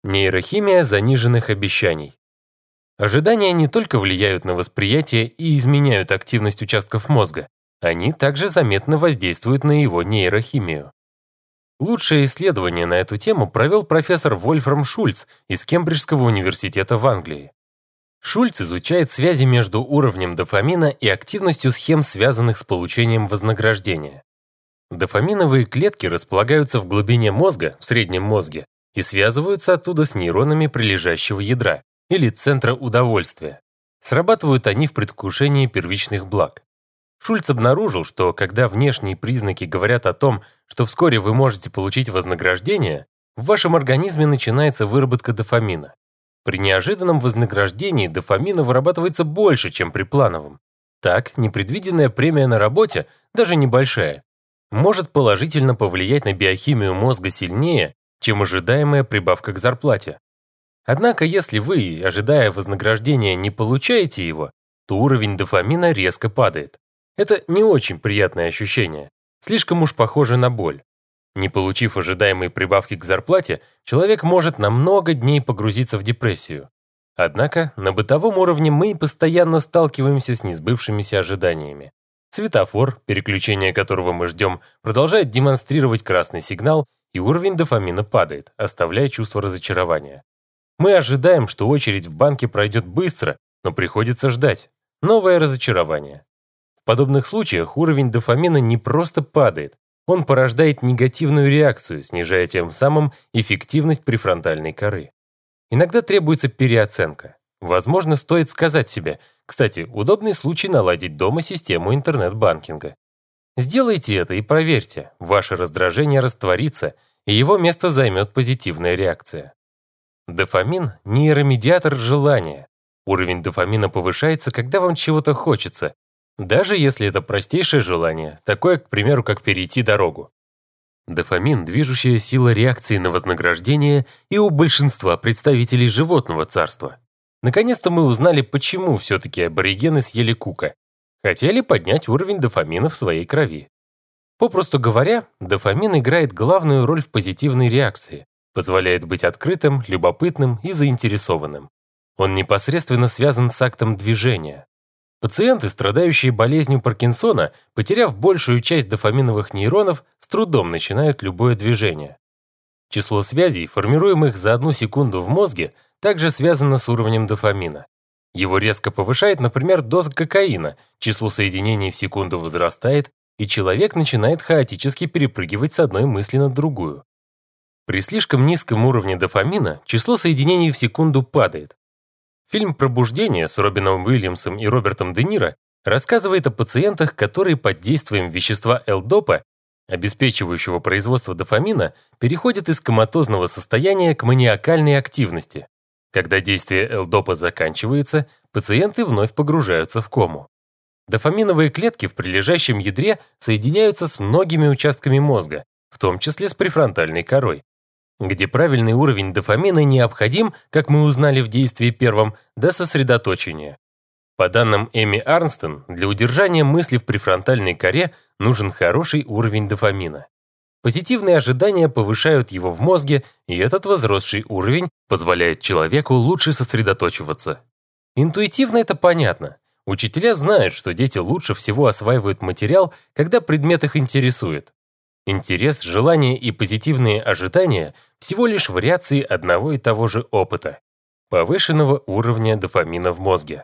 Нейрохимия заниженных обещаний. Ожидания не только влияют на восприятие и изменяют активность участков мозга, они также заметно воздействуют на его нейрохимию. Лучшее исследование на эту тему провел профессор Вольфрам Шульц из Кембриджского университета в Англии. Шульц изучает связи между уровнем дофамина и активностью схем, связанных с получением вознаграждения. Дофаминовые клетки располагаются в глубине мозга, в среднем мозге, и связываются оттуда с нейронами прилежащего ядра, или центра удовольствия. Срабатывают они в предвкушении первичных благ. Шульц обнаружил, что когда внешние признаки говорят о том, что вскоре вы можете получить вознаграждение, в вашем организме начинается выработка дофамина. При неожиданном вознаграждении дофамина вырабатывается больше, чем при плановом. Так, непредвиденная премия на работе, даже небольшая, может положительно повлиять на биохимию мозга сильнее, чем ожидаемая прибавка к зарплате. Однако, если вы, ожидая вознаграждения, не получаете его, то уровень дофамина резко падает. Это не очень приятное ощущение, слишком уж похоже на боль. Не получив ожидаемой прибавки к зарплате, человек может на много дней погрузиться в депрессию. Однако, на бытовом уровне мы постоянно сталкиваемся с несбывшимися ожиданиями. Светофор, переключение которого мы ждем, продолжает демонстрировать красный сигнал, и уровень дофамина падает, оставляя чувство разочарования. Мы ожидаем, что очередь в банке пройдет быстро, но приходится ждать. Новое разочарование. В подобных случаях уровень дофамина не просто падает, он порождает негативную реакцию, снижая тем самым эффективность префронтальной коры. Иногда требуется переоценка. Возможно, стоит сказать себе: кстати, удобный случай наладить дома систему интернет-банкинга. Сделайте это и проверьте, ваше раздражение растворится, и его место займет позитивная реакция. Дофамин – нейромедиатор желания. Уровень дофамина повышается, когда вам чего-то хочется, даже если это простейшее желание, такое, к примеру, как перейти дорогу. Дофамин – движущая сила реакции на вознаграждение и у большинства представителей животного царства. Наконец-то мы узнали, почему все-таки аборигены съели кука. Хотели поднять уровень дофамина в своей крови. Попросту говоря, дофамин играет главную роль в позитивной реакции, позволяет быть открытым, любопытным и заинтересованным. Он непосредственно связан с актом движения. Пациенты, страдающие болезнью Паркинсона, потеряв большую часть дофаминовых нейронов, с трудом начинают любое движение. Число связей, формируемых за 1 секунду в мозге, также связано с уровнем дофамина. Его резко повышает, например, доза кокаина, число соединений в секунду возрастает, и человек начинает хаотически перепрыгивать с одной мысли на другую. При слишком низком уровне дофамина число соединений в секунду падает. Фильм «Пробуждение» с Робином Уильямсом и Робертом Де Ниро рассказывает о пациентах, которые под действием вещества L-допа, обеспечивающего производство дофамина, переходят из коматозного состояния к маниакальной активности. Когда действие L-допа заканчивается, пациенты вновь погружаются в кому. Дофаминовые клетки в прилежащем ядре соединяются с многими участками мозга, в том числе с префронтальной корой, где правильный уровень дофамина необходим, как мы узнали в действии первом, до сосредоточения. По данным Эми Арнстон, для удержания мысли в префронтальной коре нужен хороший уровень дофамина. Позитивные ожидания повышают его в мозге, и этот возросший уровень позволяет человеку лучше сосредоточиваться. Интуитивно это понятно. Учителя знают, что дети лучше всего осваивают материал, когда предмет их интересует. Интерес, желание и позитивные ожидания всего лишь вариации одного и того же опыта – повышенного уровня дофамина в мозге.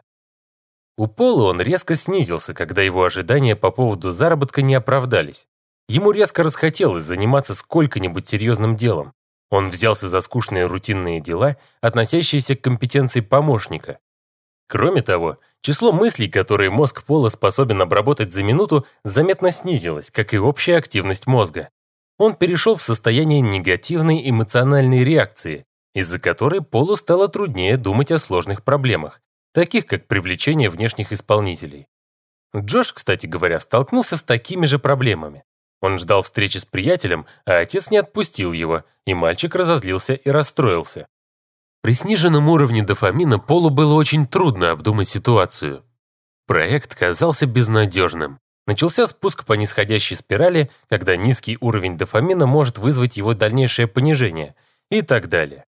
У Пола он резко снизился, когда его ожидания по поводу заработка не оправдались. Ему резко расхотелось заниматься сколько-нибудь серьезным делом. Он взялся за скучные рутинные дела, относящиеся к компетенции помощника. Кроме того, число мыслей, которые мозг Пола способен обработать за минуту, заметно снизилось, как и общая активность мозга. Он перешел в состояние негативной эмоциональной реакции, из-за которой Полу стало труднее думать о сложных проблемах, таких как привлечение внешних исполнителей. Джош, кстати говоря, столкнулся с такими же проблемами. Он ждал встречи с приятелем, а отец не отпустил его, и мальчик разозлился и расстроился. При сниженном уровне дофамина Полу было очень трудно обдумать ситуацию. Проект казался безнадежным. Начался спуск по нисходящей спирали, когда низкий уровень дофамина может вызвать его дальнейшее понижение, и так далее.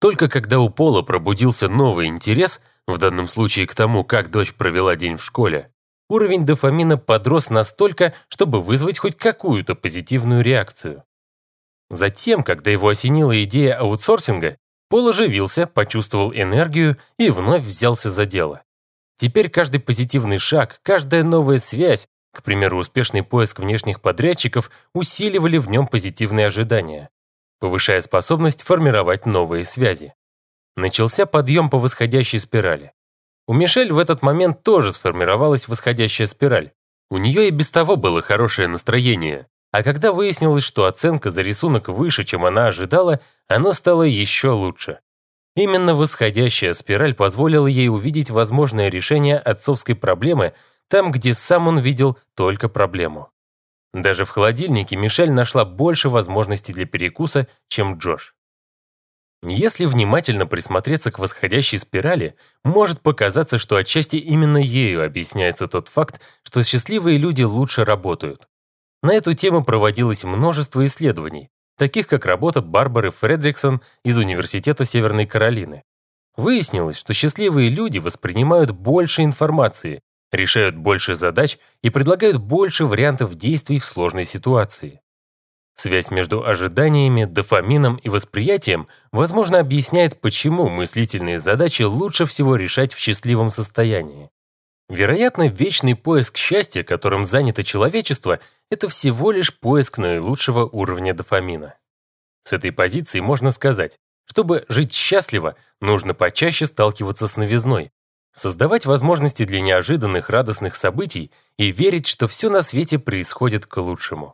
Только когда у Пола пробудился новый интерес, в данном случае к тому, как дочь провела день в школе, уровень дофамина подрос настолько, чтобы вызвать хоть какую-то позитивную реакцию. Затем, когда его осенила идея аутсорсинга, Пол оживился, почувствовал энергию и вновь взялся за дело. Теперь каждый позитивный шаг, каждая новая связь, к примеру, успешный поиск внешних подрядчиков, усиливали в нем позитивные ожидания, повышая способность формировать новые связи. Начался подъем по восходящей спирали. У Мишель в этот момент тоже сформировалась восходящая спираль. У нее и без того было хорошее настроение, а когда выяснилось, что оценка за рисунок выше, чем она ожидала, оно стало еще лучше. Именно восходящая спираль позволила ей увидеть возможное решение отцовской проблемы там, где сам он видел только проблему. Даже в холодильнике Мишель нашла больше возможностей для перекуса, чем Джош. Если внимательно присмотреться к восходящей спирали, может показаться, что отчасти именно ею объясняется тот факт, что счастливые люди лучше работают. На эту тему проводилось множество исследований, таких как работа Барбары Фредриксон из Университета Северной Каролины. Выяснилось, что счастливые люди воспринимают больше информации, решают больше задач и предлагают больше вариантов действий в сложной ситуации. Связь между ожиданиями, дофамином и восприятием, возможно, объясняет, почему мыслительные задачи лучше всего решать в счастливом состоянии. Вероятно, вечный поиск счастья, которым занято человечество, это всего лишь поиск наилучшего уровня дофамина. С этой позиции можно сказать, чтобы жить счастливо, нужно почаще сталкиваться с новизной, создавать возможности для неожиданных радостных событий и верить, что все на свете происходит к лучшему.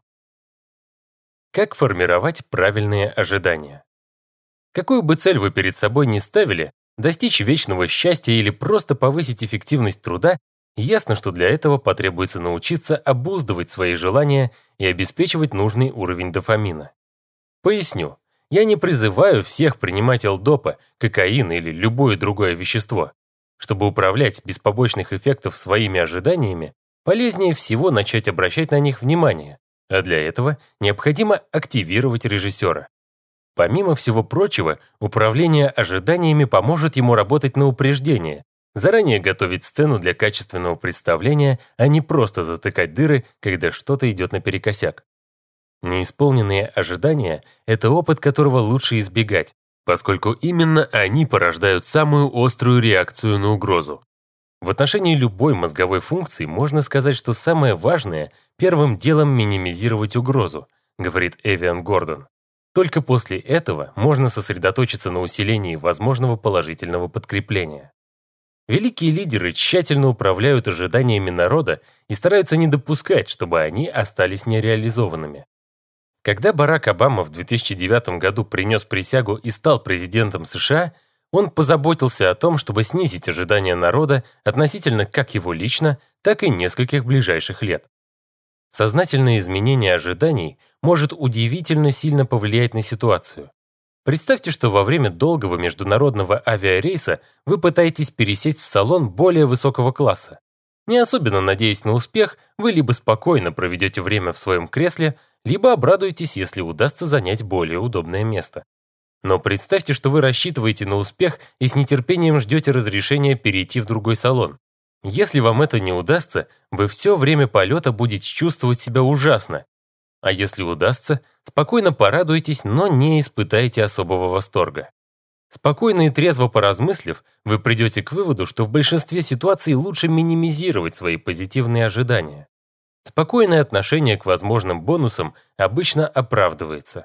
Как формировать правильные ожидания? Какую бы цель вы перед собой ни ставили, достичь вечного счастья или просто повысить эффективность труда, ясно, что для этого потребуется научиться обуздывать свои желания и обеспечивать нужный уровень дофамина. Поясню, я не призываю всех принимать ЛДОПа, кокаин или любое другое вещество. Чтобы управлять без побочных эффектов своими ожиданиями, полезнее всего начать обращать на них внимание, а для этого необходимо активировать режиссера. Помимо всего прочего, управление ожиданиями поможет ему работать на упреждение, заранее готовить сцену для качественного представления, а не просто затыкать дыры, когда что-то идет наперекосяк. Неисполненные ожидания – это опыт, которого лучше избегать, поскольку именно они порождают самую острую реакцию на угрозу. В отношении любой мозговой функции можно сказать, что самое важное – первым делом минимизировать угрозу, говорит Эвиан Гордон. Только после этого можно сосредоточиться на усилении возможного положительного подкрепления. Великие лидеры тщательно управляют ожиданиями народа и стараются не допускать, чтобы они остались нереализованными. Когда Барак Обама в 2009 году принес присягу и стал президентом США, он позаботился о том, чтобы снизить ожидания народа относительно как его лично, так и нескольких ближайших лет. Сознательное изменение ожиданий может удивительно сильно повлиять на ситуацию. Представьте, что во время долгого международного авиарейса вы пытаетесь пересесть в салон более высокого класса. Не особенно надеясь на успех, вы либо спокойно проведете время в своем кресле, либо обрадуетесь, если удастся занять более удобное место. Но представьте, что вы рассчитываете на успех и с нетерпением ждете разрешения перейти в другой салон. Если вам это не удастся, вы все время полета будете чувствовать себя ужасно. А если удастся, спокойно порадуйтесь, но не испытайте особого восторга. Спокойно и трезво поразмыслив, вы придете к выводу, что в большинстве ситуаций лучше минимизировать свои позитивные ожидания. Спокойное отношение к возможным бонусам обычно оправдывается.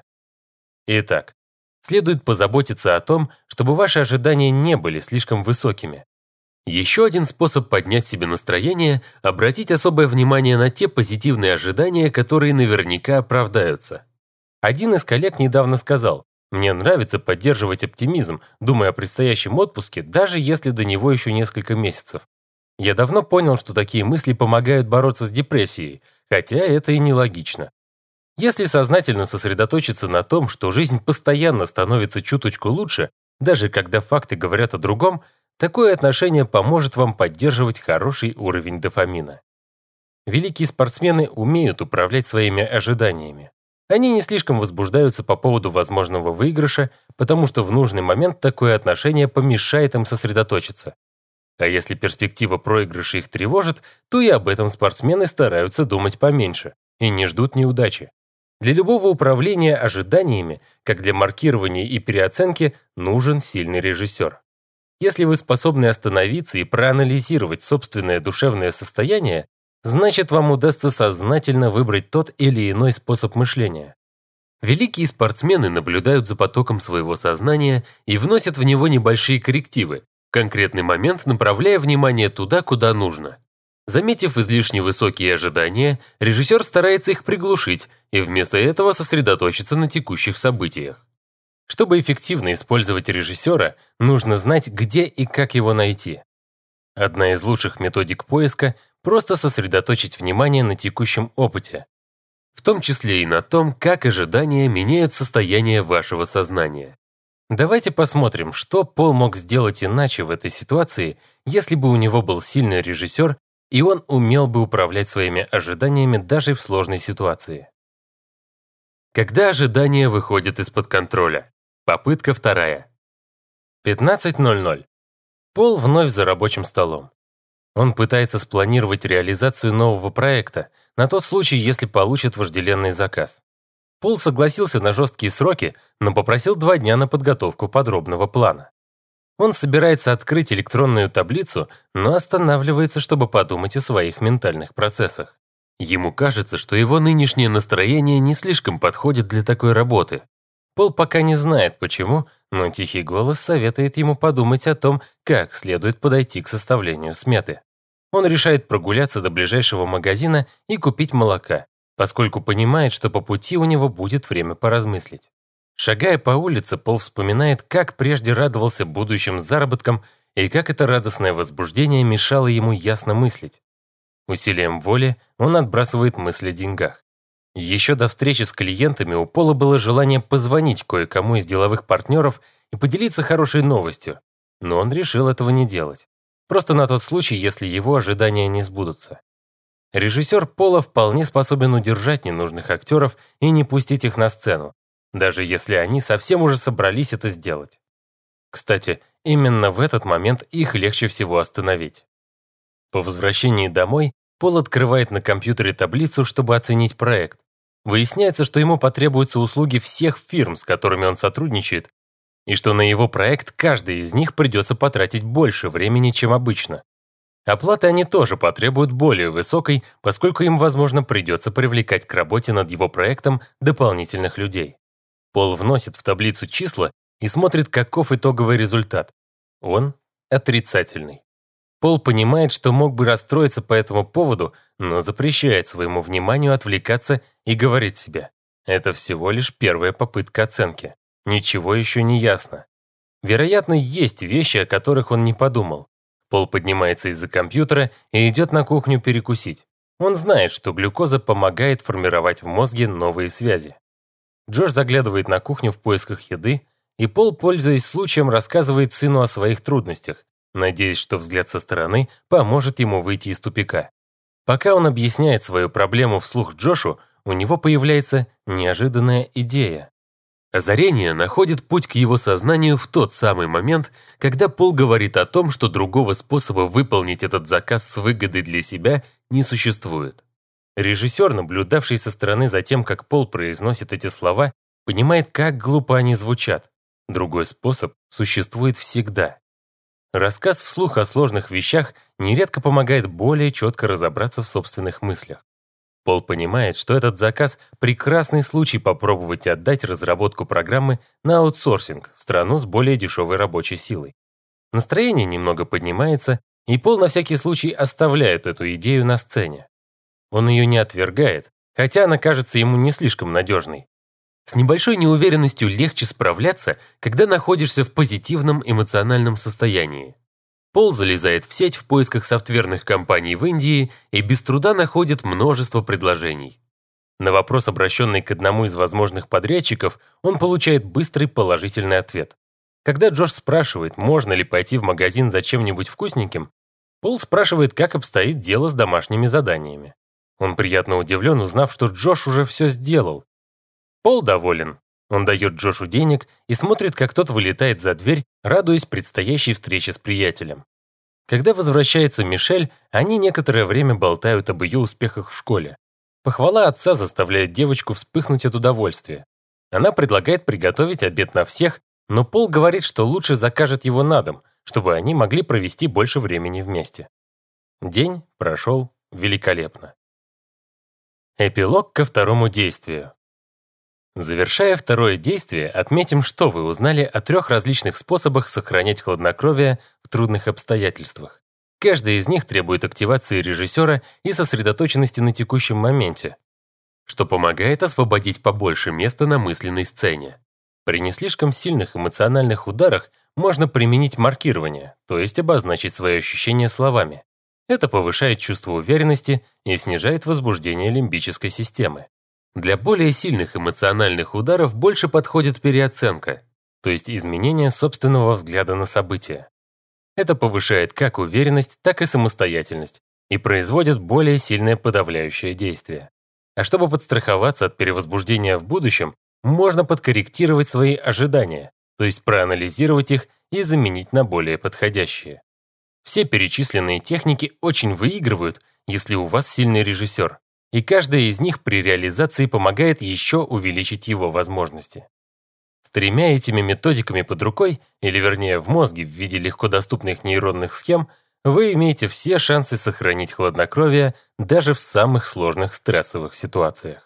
Итак, следует позаботиться о том, чтобы ваши ожидания не были слишком высокими. Еще один способ поднять себе настроение – обратить особое внимание на те позитивные ожидания, которые наверняка оправдаются. Один из коллег недавно сказал: «Мне нравится поддерживать оптимизм, думая о предстоящем отпуске, даже если до него еще несколько месяцев. Я давно понял, что такие мысли помогают бороться с депрессией, хотя это и нелогично. Если сознательно сосредоточиться на том, что жизнь постоянно становится чуточку лучше, даже когда факты говорят о другом, такое отношение поможет вам поддерживать хороший уровень дофамина». Великие спортсмены умеют управлять своими ожиданиями. Они не слишком возбуждаются по поводу возможного выигрыша, потому что в нужный момент такое отношение помешает им сосредоточиться. А если перспектива проигрыша их тревожит, то и об этом спортсмены стараются думать поменьше и не ждут неудачи. Для любого управления ожиданиями, как для маркирования и переоценки, нужен сильный режиссер. Если вы способны остановиться и проанализировать собственное душевное состояние, значит, вам удастся сознательно выбрать тот или иной способ мышления. Великие спортсмены наблюдают за потоком своего сознания и вносят в него небольшие коррективы, в конкретный момент направляя внимание туда, куда нужно. Заметив излишне высокие ожидания, режиссер старается их приглушить и вместо этого сосредоточиться на текущих событиях. Чтобы эффективно использовать режиссера, нужно знать, где и как его найти. Одна из лучших методик поиска – просто сосредоточить внимание на текущем опыте, в том числе и на том, как ожидания меняют состояние вашего сознания. Давайте посмотрим, что Пол мог сделать иначе в этой ситуации, если бы у него был сильный режиссер, и он умел бы управлять своими ожиданиями даже в сложной ситуации. Когда ожидания выходят из-под контроля. Попытка вторая. 15:00. Пол вновь за рабочим столом. Он пытается спланировать реализацию нового проекта на тот случай, если получит вожделенный заказ. Пол согласился на жесткие сроки, но попросил 2 дня на подготовку подробного плана. Он собирается открыть электронную таблицу, но останавливается, чтобы подумать о своих ментальных процессах. Ему кажется, что его нынешнее настроение не слишком подходит для такой работы. Пол пока не знает почему, но тихий голос советует ему подумать о том, как следует подойти к составлению сметы. Он решает прогуляться до ближайшего магазина и купить молока, поскольку понимает, что по пути у него будет время поразмыслить. Шагая по улице, Пол вспоминает, как прежде радовался будущим заработкам и как это радостное возбуждение мешало ему ясно мыслить. Усилием воли он отбрасывает мысли о деньгах. Еще до встречи с клиентами у Пола было желание позвонить кое-кому из деловых партнеров и поделиться хорошей новостью, но он решил этого не делать. Просто на тот случай, если его ожидания не сбудутся. Режиссер Пола вполне способен удержать ненужных актеров и не пустить их на сцену, даже если они совсем уже собрались это сделать. Кстати, именно в этот момент их легче всего остановить. По возвращении домой Пол открывает на компьютере таблицу, чтобы оценить проект. Выясняется, что ему потребуются услуги всех фирм, с которыми он сотрудничает, и что на его проект каждый из них придется потратить больше времени, чем обычно. Оплаты они тоже потребуют более высокой, поскольку им, возможно, придется привлекать к работе над его проектом дополнительных людей. Пол вносит в таблицу числа и смотрит, каков итоговый результат. Он отрицательный. Пол понимает, что мог бы расстроиться по этому поводу, но запрещает своему вниманию отвлекаться и говорит себе: это всего лишь первая попытка оценки. Ничего еще не ясно. Вероятно, есть вещи, о которых он не подумал. Пол поднимается из-за компьютера и идет на кухню перекусить. Он знает, что глюкоза помогает формировать в мозге новые связи. Джош заглядывает на кухню в поисках еды, и Пол, пользуясь случаем, рассказывает сыну о своих трудностях, надеясь, что взгляд со стороны поможет ему выйти из тупика. Пока он объясняет свою проблему вслух Джошу, у него появляется неожиданная идея. Озарение находит путь к его сознанию в тот самый момент, когда Пол говорит о том, что другого способа выполнить этот заказ с выгодой для себя не существует. Режиссер, наблюдавший со стороны за тем, как Пол произносит эти слова, понимает, как глупо они звучат. Другой способ существует всегда. Рассказ вслух о сложных вещах нередко помогает более четко разобраться в собственных мыслях. Пол понимает, что этот заказ – прекрасный случай попробовать отдать разработку программы на аутсорсинг в страну с более дешевой рабочей силой. Настроение немного поднимается, и Пол на всякий случай оставляет эту идею на сцене. Он ее не отвергает, хотя она кажется ему не слишком надежной. С небольшой неуверенностью легче справляться, когда находишься в позитивном эмоциональном состоянии. Пол залезает в сеть в поисках софтверных компаний в Индии и без труда находит множество предложений. На вопрос, обращенный к одному из возможных подрядчиков, он получает быстрый положительный ответ. Когда Джош спрашивает, можно ли пойти в магазин за чем-нибудь вкусненьким, Пол спрашивает, как обстоит дело с домашними заданиями. Он приятно удивлен, узнав, что Джош уже все сделал. Пол доволен. Он дает Джошу денег и смотрит, как тот вылетает за дверь, радуясь предстоящей встрече с приятелем. Когда возвращается Мишель, они некоторое время болтают об ее успехах в школе. Похвала отца заставляет девочку вспыхнуть от удовольствия. Она предлагает приготовить обед на всех, но Пол говорит, что лучше закажет его на дом, чтобы они могли провести больше времени вместе. День прошел великолепно. Эпилог ко второму действию. Завершая второе действие, отметим, что вы узнали о 3 различных способах сохранять хладнокровие в трудных обстоятельствах. Каждый из них требует активации режиссера и сосредоточенности на текущем моменте, что помогает освободить побольше места на мысленной сцене. При не слишком сильных эмоциональных ударах можно применить маркирование, то есть обозначить свои ощущения словами. Это повышает чувство уверенности и снижает возбуждение лимбической системы. Для более сильных эмоциональных ударов больше подходит переоценка, то есть изменение собственного взгляда на события. Это повышает как уверенность, так и самостоятельность и производит более сильное подавляющее действие. А чтобы подстраховаться от перевозбуждения в будущем, можно подкорректировать свои ожидания, то есть проанализировать их и заменить на более подходящие. Все перечисленные техники очень выигрывают, если у вас сильный режиссер, и каждая из них при реализации помогает еще увеличить его возможности. С 3 этими методиками под рукой, или вернее в мозге в виде легкодоступных нейронных схем, вы имеете все шансы сохранить хладнокровие даже в самых сложных стрессовых ситуациях.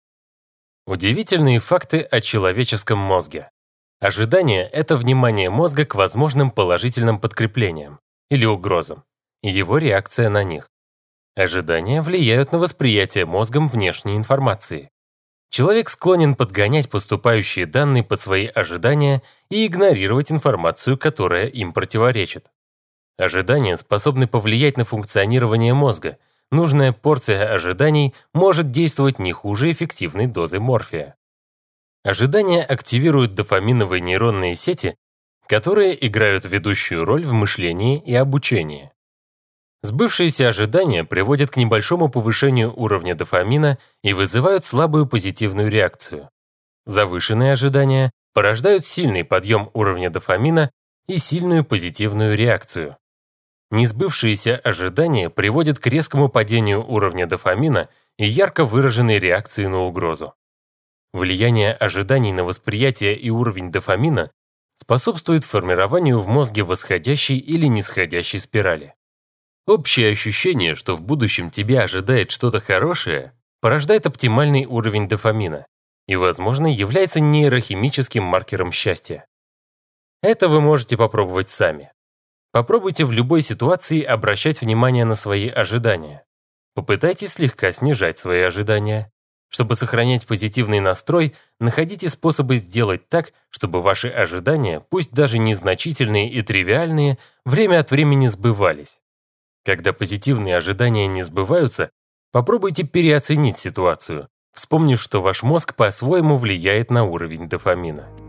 Удивительные факты о человеческом мозге. Ожидание – это внимание мозга к возможным положительным подкреплениям или угрозам, и его реакция на них. Ожидания влияют на восприятие мозгом внешней информации. Человек склонен подгонять поступающие данные под свои ожидания и игнорировать информацию, которая им противоречит. Ожидания способны повлиять на функционирование мозга. Нужная порция ожиданий может действовать не хуже эффективной дозы морфия. Ожидания активируют дофаминовые нейронные сети, которые играют ведущую роль в мышлении и обучении. Сбывшиеся ожидания приводят к небольшому повышению уровня дофамина и вызывают слабую позитивную реакцию. Завышенные ожидания порождают сильный подъем уровня дофамина и сильную позитивную реакцию. Несбывшиеся ожидания приводят к резкому падению уровня дофамина и ярко выраженной реакции на угрозу. Влияние ожиданий на восприятие и уровень дофамина способствует формированию в мозге восходящей или нисходящей спирали. Общее ощущение, что в будущем тебя ожидает что-то хорошее, порождает оптимальный уровень дофамина и, возможно, является нейрохимическим маркером счастья. Это вы можете попробовать сами. Попробуйте в любой ситуации обращать внимание на свои ожидания. Попытайтесь слегка снижать свои ожидания. Чтобы сохранять позитивный настрой, находите способы сделать так, чтобы ваши ожидания, пусть даже незначительные и тривиальные, время от времени сбывались. Когда позитивные ожидания не сбываются, попробуйте переоценить ситуацию, вспомнив, что ваш мозг по-своему влияет на уровень дофамина.